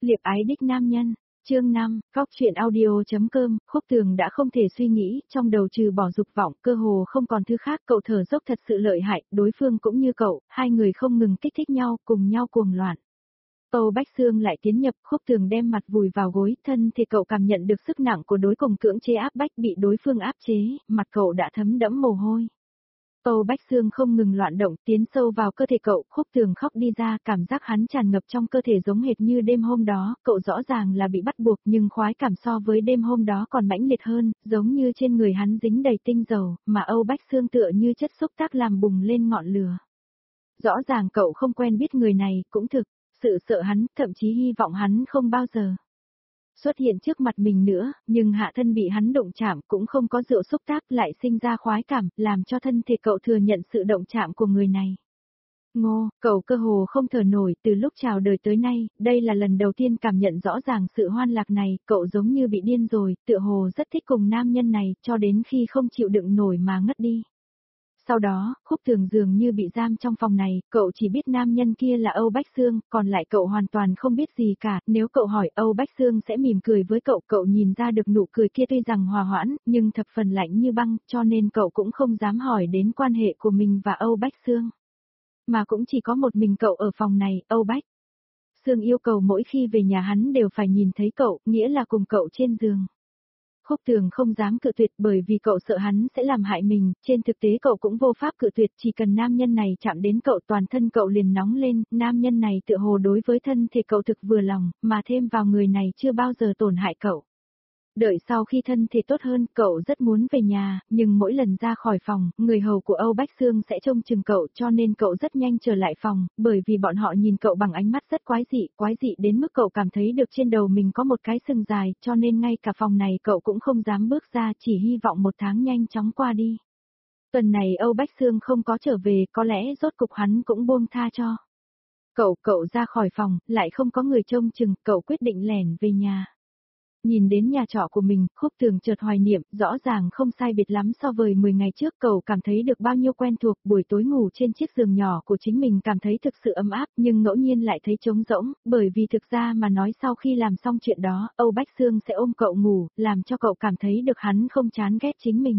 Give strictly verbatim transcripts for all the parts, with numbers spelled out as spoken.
Liệp ái đích nam nhân, chương năm, Góc truyện audio.com, Khúc Tường đã không thể suy nghĩ, trong đầu trừ bỏ dục vọng, cơ hồ không còn thứ khác, cậu thở dốc thật sự lợi hại, đối phương cũng như cậu, hai người không ngừng kích thích nhau, cùng nhau cuồng loạn. Âu Bách Xương lại tiến nhập, Khúc Tường đem mặt vùi vào gối, thân thì cậu cảm nhận được sức nặng của đối cùng cưỡng chế áp bách bị đối phương áp chế, mặt cậu đã thấm đẫm mồ hôi. Âu Bách Xương không ngừng loạn động, tiến sâu vào cơ thể cậu, Khúc Tường khóc đi ra, cảm giác hắn tràn ngập trong cơ thể giống hệt như đêm hôm đó, cậu rõ ràng là bị bắt buộc nhưng khoái cảm so với đêm hôm đó còn mãnh liệt hơn, giống như trên người hắn dính đầy tinh dầu, mà Âu Bách Xương tựa như chất xúc tác làm bùng lên ngọn lửa. Rõ ràng cậu không quen biết người này, cũng thực, sự sợ hắn, thậm chí hy vọng hắn không bao giờ xuất hiện trước mặt mình nữa, nhưng hạ thân bị hắn động chạm cũng không có rượu xúc tác lại sinh ra khoái cảm, làm cho thân thể cậu thừa nhận sự động chạm của người này. Ngô, cậu cơ hồ không thở nổi, từ lúc chào đời tới nay, đây là lần đầu tiên cảm nhận rõ ràng sự hoan lạc này, cậu giống như bị điên rồi, tựa hồ rất thích cùng nam nhân này, cho đến khi không chịu đựng nổi mà ngất đi. Sau đó, Khúc Tường dường như bị giam trong phòng này, cậu chỉ biết nam nhân kia là Âu Bách Xương, còn lại cậu hoàn toàn không biết gì cả, nếu cậu hỏi Âu Bách Xương sẽ mỉm cười với cậu, cậu nhìn ra được nụ cười kia tuy rằng hòa hoãn, nhưng thập phần lạnh như băng, cho nên cậu cũng không dám hỏi đến quan hệ của mình và Âu Bách Xương. Mà cũng chỉ có một mình cậu ở phòng này, Âu Bách Xương yêu cầu mỗi khi về nhà hắn đều phải nhìn thấy cậu, nghĩa là cùng cậu trên giường. Khúc Tường không dám cự tuyệt bởi vì cậu sợ hắn sẽ làm hại mình, trên thực tế cậu cũng vô pháp cự tuyệt, chỉ cần nam nhân này chạm đến cậu toàn thân cậu liền nóng lên, nam nhân này tựa hồ đối với thân thể cậu thực vừa lòng, mà thêm vào người này chưa bao giờ tổn hại cậu. Đợi sau khi thân thể tốt hơn, cậu rất muốn về nhà, nhưng mỗi lần ra khỏi phòng, người hầu của Âu Bách Xương sẽ trông chừng cậu cho nên cậu rất nhanh trở lại phòng, bởi vì bọn họ nhìn cậu bằng ánh mắt rất quái dị, quái dị đến mức cậu cảm thấy được trên đầu mình có một cái sừng dài, cho nên ngay cả phòng này cậu cũng không dám bước ra, chỉ hy vọng một tháng nhanh chóng qua đi. Tuần này Âu Bách Xương không có trở về, có lẽ rốt cục hắn cũng buông tha cho. Cậu, cậu ra khỏi phòng, lại không có người trông chừng, cậu quyết định lẻn về nhà. Nhìn đến nhà trọ của mình, Khúc Tường chợt hoài niệm, rõ ràng không sai biệt lắm so với mười ngày trước, cậu cảm thấy được bao nhiêu quen thuộc, buổi tối ngủ trên chiếc giường nhỏ của chính mình cảm thấy thực sự ấm áp, nhưng ngẫu nhiên lại thấy trống rỗng, bởi vì thực ra mà nói sau khi làm xong chuyện đó, Âu Bách Xương sẽ ôm cậu ngủ, làm cho cậu cảm thấy được hắn không chán ghét chính mình.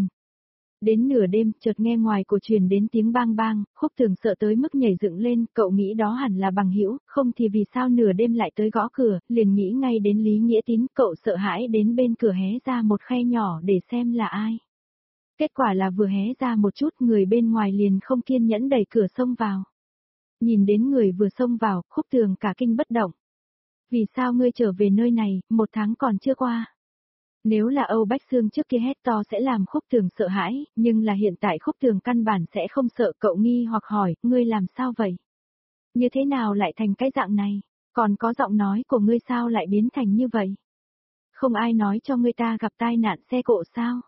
Đến nửa đêm, chợt nghe ngoài cổ truyền đến tiếng bang bang, Khúc Tường sợ tới mức nhảy dựng lên, cậu nghĩ đó hẳn là bằng hữu, không thì vì sao nửa đêm lại tới gõ cửa, liền nghĩ ngay đến Lý Nghĩa Tín, cậu sợ hãi đến bên cửa hé ra một khe nhỏ để xem là ai. Kết quả là vừa hé ra một chút, người bên ngoài liền không kiên nhẫn đẩy cửa xông vào. Nhìn đến người vừa xông vào, Khúc Tường cả kinh bất động. Vì sao ngươi trở về nơi này, một tháng còn chưa qua? Nếu là Âu Bách Xương trước kia hét to sẽ làm Khúc Tường sợ hãi, nhưng là hiện tại Khúc Tường căn bản sẽ không sợ, cậu nghi hoặc hỏi, ngươi làm sao vậy? Như thế nào lại thành cái dạng này? Còn có giọng nói của ngươi sao lại biến thành như vậy? Không ai nói cho ngươi ta gặp tai nạn xe cộ sao?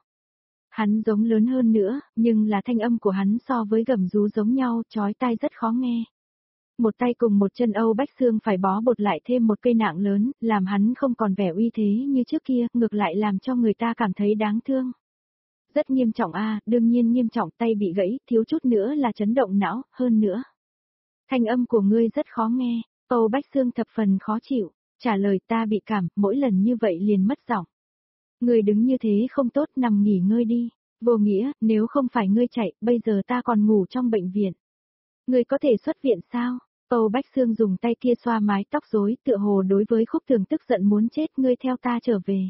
Hắn giống lớn hơn nữa, nhưng là thanh âm của hắn so với gầm rú giống nhau, chói tai rất khó nghe. Một tay cùng một chân Âu Bách Xương phải bó bột lại thêm một cây nạng lớn, làm hắn không còn vẻ uy thế như trước kia, ngược lại làm cho người ta cảm thấy đáng thương. Rất nghiêm trọng a, à, đương nhiên nghiêm trọng, tay bị gãy, thiếu chút nữa là chấn động não, hơn nữa. Thanh âm của ngươi rất khó nghe, Âu Bách Xương thập phần khó chịu, trả lời ta bị cảm, mỗi lần như vậy liền mất giọng. Ngươi đứng như thế không tốt, nằm nghỉ ngơi đi, vô nghĩa, nếu không phải ngươi chạy, bây giờ ta còn ngủ trong bệnh viện. Ngươi có thể xuất viện sao? Âu Bách Xương dùng tay kia xoa mái tóc rối, tựa hồ đối với Khúc Tường tức giận muốn chết, ngươi theo ta trở về.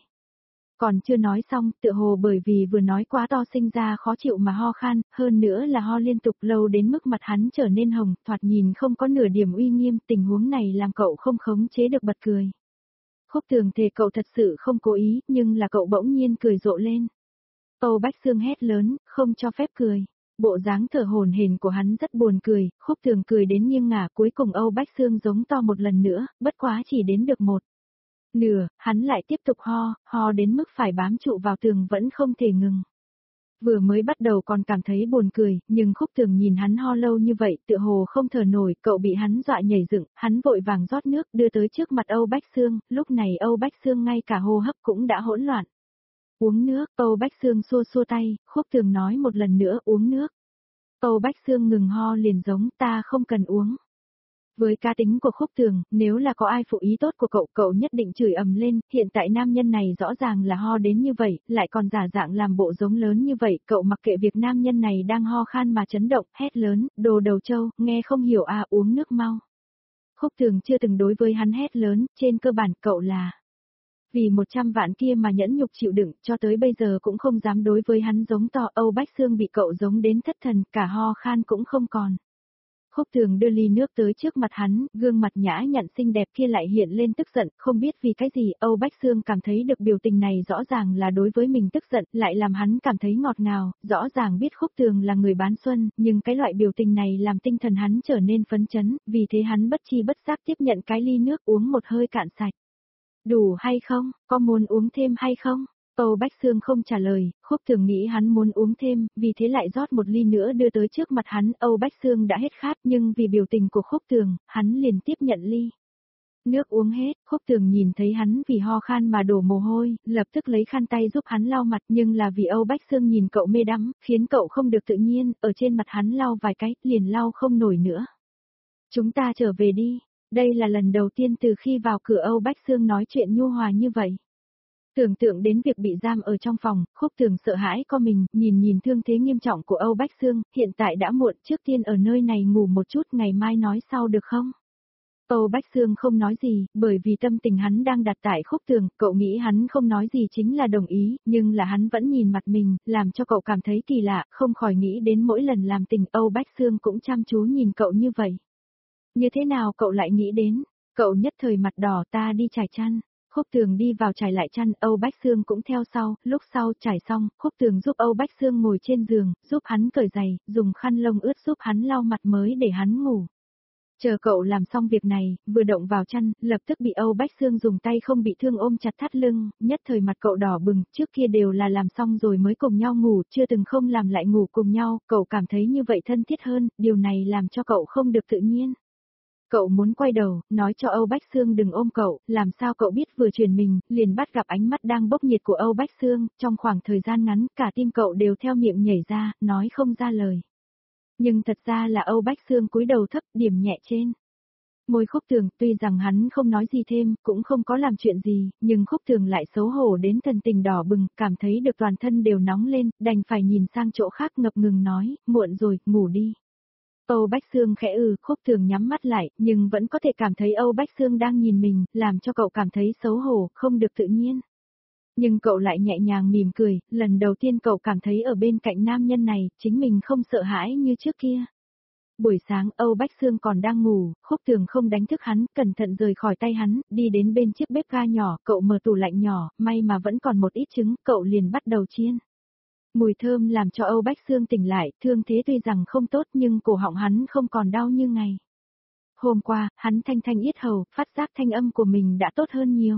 Còn chưa nói xong, tựa hồ bởi vì vừa nói quá to sinh ra khó chịu mà ho khan, hơn nữa là ho liên tục lâu đến mức mặt hắn trở nên hồng, thoạt nhìn không có nửa điểm uy nghiêm, tình huống này làm cậu không khống chế được bật cười. Khúc Tường thề cậu thật sự không cố ý, nhưng là cậu bỗng nhiên cười rộ lên. Âu Bách Xương hét lớn, không cho phép cười. Bộ dáng thở hổn hển của hắn rất buồn cười, Khúc Tường cười đến nghiêng ngả, cuối cùng Âu Bách Xương giống to một lần nữa, bất quá chỉ đến được một nửa, hắn lại tiếp tục ho, ho đến mức phải bám trụ vào tường vẫn không thể ngừng. Vừa mới bắt đầu còn cảm thấy buồn cười, nhưng Khúc Tường nhìn hắn ho lâu như vậy, tựa hồ không thở nổi, cậu bị hắn dọa nhảy dựng, hắn vội vàng rót nước đưa tới trước mặt Âu Bách Xương, lúc này Âu Bách Xương ngay cả hô hấp cũng đã hỗn loạn. Uống nước, Âu Bách Xương xua xua tay, Khúc Tường nói một lần nữa uống nước. Âu Bách Xương ngừng ho liền giống, ta không cần uống. Với cá tính của Khúc Tường, nếu là có ai phụ ý tốt của cậu, cậu nhất định chửi ầm lên, hiện tại nam nhân này rõ ràng là ho đến như vậy, lại còn giả dạng làm bộ giống lớn như vậy, cậu mặc kệ việc nam nhân này đang ho khan mà chấn động, hét lớn, đồ đầu trâu, nghe không hiểu à, uống nước mau. Khúc Tường chưa từng đối với hắn hét lớn, trên cơ bản cậu là vì một trăm vạn kia mà nhẫn nhục chịu đựng, cho tới bây giờ cũng không dám đối với hắn giống to. Âu Bách Xương bị cậu giống đến thất thần, cả ho khan cũng không còn. Khúc Tường đưa ly nước tới trước mặt hắn, gương mặt nhã nhặn xinh đẹp kia lại hiện lên tức giận, không biết vì cái gì, Âu Bách Xương cảm thấy được biểu tình này rõ ràng là đối với mình tức giận, lại làm hắn cảm thấy ngọt ngào, rõ ràng biết Khúc Tường là người bán xuân, nhưng cái loại biểu tình này làm tinh thần hắn trở nên phấn chấn, vì thế hắn bất chi bất giác tiếp nhận cái ly nước uống một hơi cạn sạch. Đủ hay không, có muốn uống thêm hay không? Âu Bách Xương không trả lời, Khúc Tường nghĩ hắn muốn uống thêm, vì thế lại rót một ly nữa đưa tới trước mặt hắn. Âu Bách Xương đã hết khát nhưng vì biểu tình của Khúc Tường, hắn liền tiếp nhận ly. Nước uống hết, Khúc Tường nhìn thấy hắn vì ho khan mà đổ mồ hôi, lập tức lấy khăn tay giúp hắn lau mặt, nhưng là vì Âu Bách Xương nhìn cậu mê đắm, khiến cậu không được tự nhiên, ở trên mặt hắn lau vài cái, liền lau không nổi nữa. Chúng ta trở về đi. Đây là lần đầu tiên từ khi vào cửa Âu Bách Xương nói chuyện nhu hòa như vậy. Tưởng tượng đến việc bị giam ở trong phòng, Khúc Tường sợ hãi co mình, nhìn nhìn thương thế nghiêm trọng của Âu Bách Xương, hiện tại đã muộn, trước tiên ở nơi này ngủ một chút, ngày mai nói sau được không? Âu Bách Xương không nói gì, bởi vì tâm tình hắn đang đặt tại Khúc Tường, cậu nghĩ hắn không nói gì chính là đồng ý, nhưng là hắn vẫn nhìn mặt mình, làm cho cậu cảm thấy kỳ lạ, không khỏi nghĩ đến mỗi lần làm tình Âu Bách Xương cũng chăm chú nhìn cậu như vậy. Như thế nào cậu lại nghĩ đến? Cậu nhất thời mặt đỏ, ta đi trải chăn. Khúc Tường đi vào trải lại chăn, Âu Bách Xương cũng theo sau, lúc sau trải xong, Khúc Tường giúp Âu Bách Xương ngồi trên giường, giúp hắn cởi giày, dùng khăn lông ướt giúp hắn lau mặt mới để hắn ngủ. Chờ cậu làm xong việc này, vừa động vào chăn, lập tức bị Âu Bách Xương dùng tay không bị thương ôm chặt thắt lưng, nhất thời mặt cậu đỏ bừng, trước kia đều là làm xong rồi mới cùng nhau ngủ, chưa từng không làm lại ngủ cùng nhau, cậu cảm thấy như vậy thân thiết hơn, điều này làm cho cậu không được tự nhiên. Cậu muốn quay đầu, nói cho Âu Bách Xương đừng ôm cậu, làm sao cậu biết vừa chuyển mình, liền bắt gặp ánh mắt đang bốc nhiệt của Âu Bách Xương, trong khoảng thời gian ngắn, cả tim cậu đều theo miệng nhảy ra, nói không ra lời. Nhưng thật ra là Âu Bách Xương cúi đầu thấp, điểm nhẹ trên môi Khúc Tường, tuy rằng hắn không nói gì thêm, cũng không có làm chuyện gì, nhưng Khúc Tường lại xấu hổ đến thần tình đỏ bừng, cảm thấy được toàn thân đều nóng lên, đành phải nhìn sang chỗ khác ngập ngừng nói, muộn rồi, ngủ đi. Âu Bách Xương khẽ ừ, Khúc Tường nhắm mắt lại, nhưng vẫn có thể cảm thấy Âu Bách Xương đang nhìn mình, làm cho cậu cảm thấy xấu hổ, không được tự nhiên. Nhưng cậu lại nhẹ nhàng mỉm cười, lần đầu tiên cậu cảm thấy ở bên cạnh nam nhân này, chính mình không sợ hãi như trước kia. Buổi sáng Âu Bách Xương còn đang ngủ, Khúc Tường không đánh thức hắn, cẩn thận rời khỏi tay hắn, đi đến bên chiếc bếp ga nhỏ, cậu mở tủ lạnh nhỏ, may mà vẫn còn một ít trứng, cậu liền bắt đầu chiên. Mùi thơm làm cho Âu Bách Xương tỉnh lại, thương thế tuy rằng không tốt nhưng cổ họng hắn không còn đau như ngày. Hôm qua, hắn thanh thanh yết hầu, phát giác thanh âm của mình đã tốt hơn nhiều.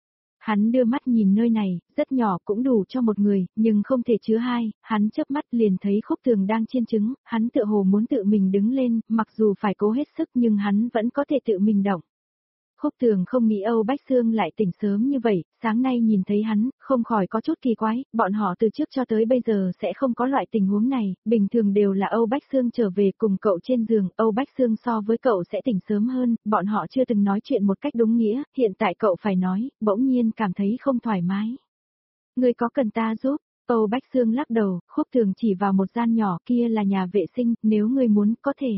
Hắn đưa mắt nhìn nơi này, rất nhỏ cũng đủ cho một người, nhưng không thể chứa hai, hắn chớp mắt liền thấy Khúc Tường đang chiên trứng, hắn tựa hồ muốn tự mình đứng lên, mặc dù phải cố hết sức nhưng hắn vẫn có thể tự mình động. Khúc Tường không nghĩ Âu Bách Xương lại tỉnh sớm như vậy, sáng nay nhìn thấy hắn, không khỏi có chút kỳ quái, bọn họ từ trước cho tới bây giờ sẽ không có loại tình huống này, bình thường đều là Âu Bách Xương trở về cùng cậu trên giường, Âu Bách Xương so với cậu sẽ tỉnh sớm hơn, bọn họ chưa từng nói chuyện một cách đúng nghĩa, hiện tại cậu phải nói, bỗng nhiên cảm thấy không thoải mái. Người có cần ta giúp? Âu Bách Xương lắc đầu, Khúc Tường chỉ vào một gian nhỏ, kia là nhà vệ sinh, nếu người muốn có thể.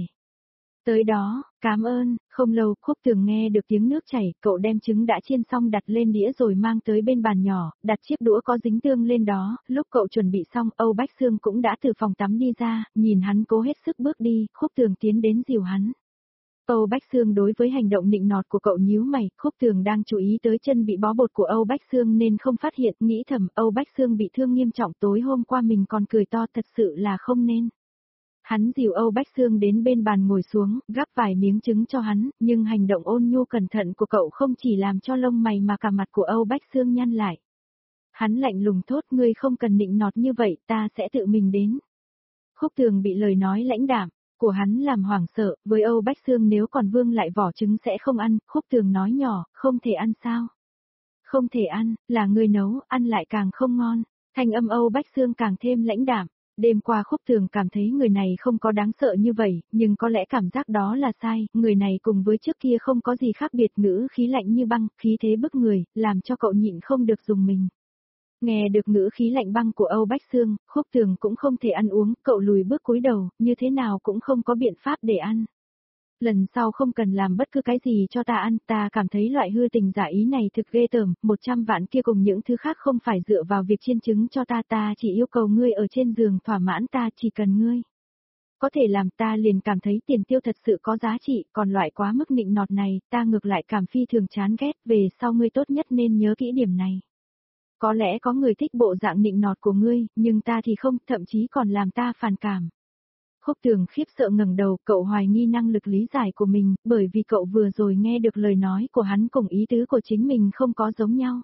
Tới đó, cảm ơn, không lâu, Khúc Tường nghe được tiếng nước chảy, cậu đem trứng đã chiên xong đặt lên đĩa rồi mang tới bên bàn nhỏ, đặt chiếc đũa có dính tương lên đó, lúc cậu chuẩn bị xong, Âu Bách Xương cũng đã từ phòng tắm đi ra, nhìn hắn cố hết sức bước đi, Khúc Tường tiến đến dìu hắn. Âu Bách Xương đối với hành động nịnh nọt của cậu nhíu mày, Khúc Tường đang chú ý tới chân bị bó bột của Âu Bách Xương nên không phát hiện, nghĩ thầm, Âu Bách Xương bị thương nghiêm trọng, tối hôm qua mình còn cười to, thật sự là không nên. Hắn dìu Âu Bách Xương đến bên bàn ngồi xuống, gắp vài miếng trứng cho hắn, nhưng hành động ôn nhu cẩn thận của cậu không chỉ làm cho lông mày mà cả mặt của Âu Bách Xương nhăn lại. Hắn lạnh lùng thốt, ngươi không cần nịnh nọt như vậy, ta sẽ tự mình đến. Khúc Tường bị lời nói lãnh đạm của hắn làm hoảng sợ, với Âu Bách Xương nếu còn vương lại vỏ trứng sẽ không ăn, Khúc Tường nói nhỏ, không thể ăn sao? Không thể ăn, là ngươi nấu, ăn lại càng không ngon. Thanh âm Âu Bách Xương càng thêm lãnh đạm. Đêm qua Khúc Thường cảm thấy người này không có đáng sợ như vậy, nhưng có lẽ cảm giác đó là sai, người này cùng với trước kia không có gì khác biệt, ngữ khí lạnh như băng, khí thế bức người, làm cho cậu nhịn không được dùng mình. Nghe được ngữ khí lạnh băng của Âu Bách Xương, Khúc Thường cũng không thể ăn uống, cậu lùi bước cúi đầu, như thế nào cũng không có biện pháp để ăn. Lần sau không cần làm bất cứ cái gì cho ta ăn, ta cảm thấy loại hư tình giả ý này thực ghê tởm, một trăm vạn kia cùng những thứ khác không phải dựa vào việc chiên trứng cho ta, ta chỉ yêu cầu ngươi ở trên giường thỏa mãn ta, chỉ cần ngươi có thể làm, ta liền cảm thấy tiền tiêu thật sự có giá trị, còn loại quá mức nịnh nọt này, ta ngược lại cảm phi thường chán ghét, về sau ngươi tốt nhất nên nhớ kỹ điểm này. Có lẽ có người thích bộ dạng nịnh nọt của ngươi, nhưng ta thì không, thậm chí còn làm ta phản cảm. Khúc Thường khiếp sợ ngẩng đầu, cậu hoài nghi năng lực lý giải của mình, bởi vì cậu vừa rồi nghe được lời nói của hắn cùng ý tứ của chính mình không có giống nhau.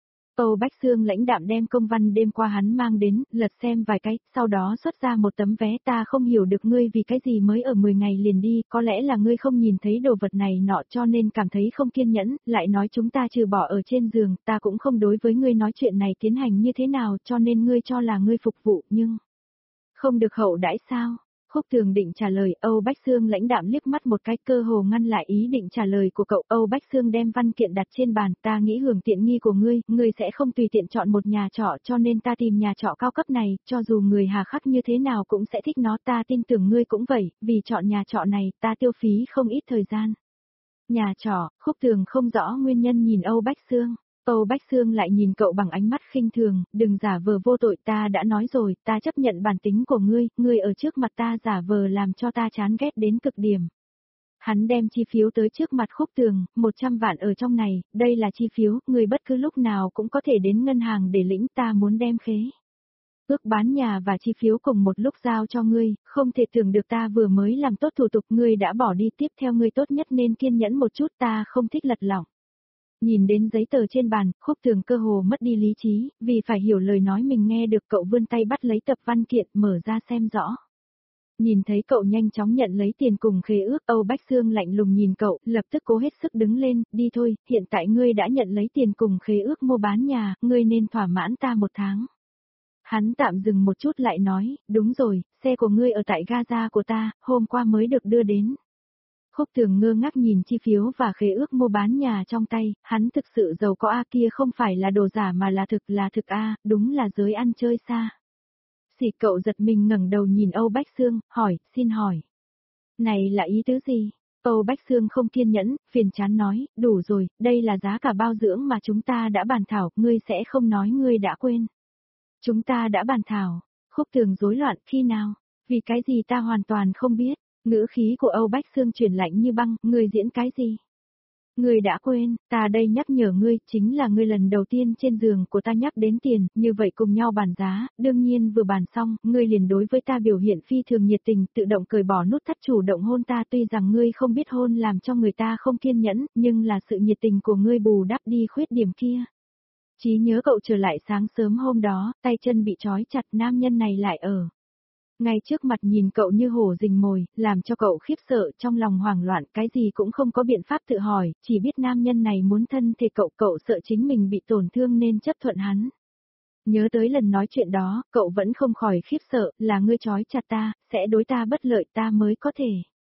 Âu Bách Xương lãnh đạm đem công văn đêm qua hắn mang đến, lật xem vài cái, sau đó xuất ra một tấm vé, ta không hiểu được ngươi vì cái gì mới ở mười ngày liền đi, có lẽ là ngươi không nhìn thấy đồ vật này nọ cho nên cảm thấy không kiên nhẫn, lại nói chúng ta trừ bỏ ở trên giường, ta cũng không đối với ngươi nói chuyện này tiến hành như thế nào cho nên ngươi cho là ngươi phục vụ, nhưng không được hậu đãi sao? Khúc Thường định trả lời, Âu Bách Xương lãnh đạm liếc mắt một cái, cơ hồ ngăn lại ý định trả lời của cậu. Âu Bách Xương đem văn kiện đặt trên bàn, ta nghĩ hưởng tiện nghi của ngươi, ngươi sẽ không tùy tiện chọn một nhà trọ cho nên ta tìm nhà trọ cao cấp này, cho dù người hà khắc như thế nào cũng sẽ thích nó, ta tin tưởng ngươi cũng vậy, vì chọn nhà trọ này, ta tiêu phí không ít thời gian. Nhà trọ, Khúc Thường không rõ nguyên nhân nhìn Âu Bách Xương. Âu Bách Xương lại nhìn cậu bằng ánh mắt khinh thường, đừng giả vờ vô tội, ta đã nói rồi, ta chấp nhận bản tính của ngươi, ngươi ở trước mặt ta giả vờ làm cho ta chán ghét đến cực điểm. Hắn đem chi phiếu tới trước mặt Khúc Thường, một trăm vạn ở trong này, đây là chi phiếu, ngươi bất cứ lúc nào cũng có thể đến ngân hàng để lĩnh, ta muốn đem khế ước bán nhà và chi phiếu cùng một lúc giao cho ngươi, không thể tưởng được ta vừa mới làm tốt thủ tục ngươi đã bỏ đi, tiếp theo ngươi tốt nhất nên kiên nhẫn một chút, ta không thích lật lỏng. Nhìn đến giấy tờ trên bàn, Khúc Thường cơ hồ mất đi lý trí, vì phải hiểu lời nói mình nghe được, cậu vươn tay bắt lấy tập văn kiện, mở ra xem rõ. Nhìn thấy cậu nhanh chóng nhận lấy tiền cùng khế ước, Âu Bách Xương lạnh lùng nhìn cậu, lập tức cố hết sức đứng lên, đi thôi, hiện tại ngươi đã nhận lấy tiền cùng khế ước mua bán nhà, ngươi nên thỏa mãn ta một tháng. Hắn tạm dừng một chút lại nói, đúng rồi, xe của ngươi ở tại Gaza của ta, hôm qua mới được đưa đến. Khúc Thường ngơ ngác nhìn chi phiếu và khế ước mua bán nhà trong tay, hắn thực sự giàu có a, kia không phải là đồ giả mà là thực là thực a, đúng là giới ăn chơi xa. Xì, cậu giật mình ngẩng đầu nhìn Âu Bách Xương, hỏi, xin hỏi. Này là ý tứ gì? Âu Bách Xương không kiên nhẫn, phiền chán nói, đủ rồi, đây là giá cả bao dưỡng mà chúng ta đã bàn thảo, ngươi sẽ không nói ngươi đã quên. Chúng ta đã bàn thảo. Khúc Thường rối loạn, khi nào? Vì cái gì ta hoàn toàn không biết. Ngữ khí của Âu Bách Xương chuyển lạnh như băng, ngươi diễn cái gì? Ngươi đã quên, ta đây nhắc nhở ngươi, chính là ngươi lần đầu tiên trên giường của ta nhắc đến tiền, như vậy cùng nhau bàn giá, đương nhiên vừa bàn xong, ngươi liền đối với ta biểu hiện phi thường nhiệt tình, tự động cởi bỏ nút thắt chủ động hôn ta, tuy rằng ngươi không biết hôn làm cho người ta không kiên nhẫn, nhưng là sự nhiệt tình của ngươi bù đắp đi khuyết điểm kia. Trí nhớ cậu trở lại sáng sớm hôm đó, tay chân bị trói chặt, nam nhân này lại ở ngay trước mặt nhìn cậu như hổ rình mồi, làm cho cậu khiếp sợ, trong lòng hoảng loạn, cái gì cũng không có biện pháp tự hỏi, chỉ biết nam nhân này muốn thân thể cậu, cậu sợ chính mình bị tổn thương nên chấp thuận hắn. Nhớ tới lần nói chuyện đó, cậu vẫn không khỏi khiếp sợ, là ngươi trói chặt ta, sẽ đối ta bất lợi, ta mới có thể.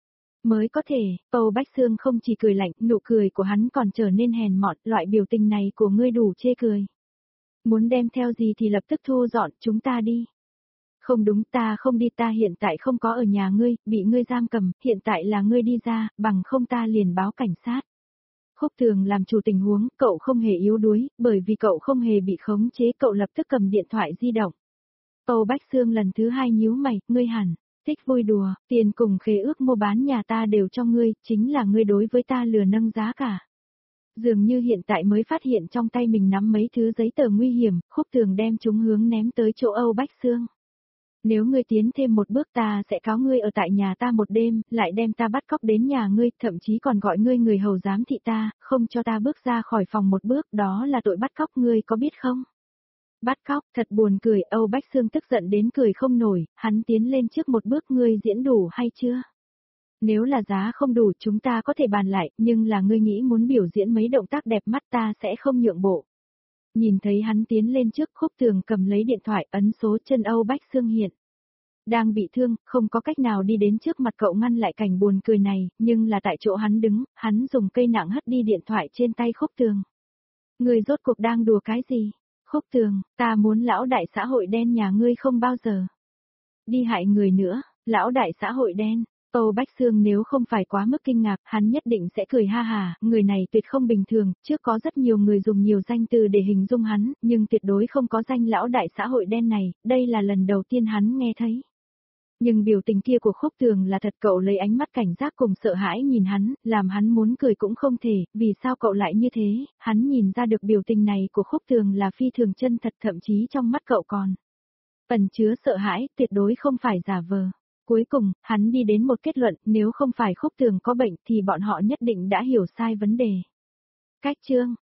Mới có thể, Âu Bách Xương không chỉ cười lạnh, nụ cười của hắn còn trở nên hèn mọn, loại biểu tình này của ngươi đủ chê cười. Muốn đem theo gì thì lập tức thu dọn, chúng ta đi. Không đúng, ta không đi, ta hiện tại không có ở nhà ngươi, bị ngươi giam cầm, hiện tại là ngươi đi ra, bằng không ta liền báo cảnh sát. Khúc Thường làm chủ tình huống, cậu không hề yếu đuối, bởi vì cậu không hề bị khống chế, cậu lập tức cầm điện thoại di động. Âu Bách Xương lần thứ hai nhíu mày, ngươi hẳn thích vui đùa, tiền cùng khế ước mua bán nhà ta đều cho ngươi, chính là ngươi đối với ta lừa nâng giá cả. Dường như hiện tại mới phát hiện trong tay mình nắm mấy thứ giấy tờ nguy hiểm, Khúc Thường đem chúng hướng ném tới chỗ Âu Bách Xương. Nếu ngươi tiến thêm một bước ta sẽ cáo ngươi ở tại nhà ta một đêm, lại đem ta bắt cóc đến nhà ngươi, thậm chí còn gọi ngươi người hầu giám thị ta, không cho ta bước ra khỏi phòng một bước, đó là tội bắt cóc, ngươi có biết không? Bắt cóc, thật buồn cười, Âu Bách Xương tức giận đến cười không nổi, hắn tiến lên trước một bước, ngươi diễn đủ hay chưa? Nếu là giá không đủ chúng ta có thể bàn lại, nhưng là ngươi nghĩ muốn biểu diễn mấy động tác đẹp mắt ta sẽ không nhượng bộ. Nhìn thấy hắn tiến lên trước, Khúc Thường cầm lấy điện thoại ấn số chân Âu Bách Xương hiện. Đang bị thương, không có cách nào đi đến trước mặt cậu ngăn lại cảnh buồn cười này, nhưng là tại chỗ hắn đứng, hắn dùng cây nặng hất đi điện thoại trên tay Khúc Tường. Người rốt cuộc đang đùa cái gì? Khúc Tường, ta muốn lão đại xã hội đen nhà ngươi không bao giờ đi hại người nữa, lão đại xã hội đen. Tô Bách Xương nếu không phải quá mức kinh ngạc, hắn nhất định sẽ cười ha hà, người này tuyệt không bình thường, trước có rất nhiều người dùng nhiều danh từ để hình dung hắn, nhưng tuyệt đối không có danh lão đại xã hội đen này, đây là lần đầu tiên hắn nghe thấy. Nhưng biểu tình kia của Khúc Tường là thật, cậu lấy ánh mắt cảnh giác cùng sợ hãi nhìn hắn, làm hắn muốn cười cũng không thể, vì sao cậu lại như thế, hắn nhìn ra được biểu tình này của Khúc Tường là phi thường chân thật, thậm chí trong mắt cậu còn ẩn chứa sợ hãi, tuyệt đối không phải giả vờ. Cuối cùng, hắn đi đến một kết luận, nếu không phải Khúc Tường có bệnh thì bọn họ nhất định đã hiểu sai vấn đề. Cách chương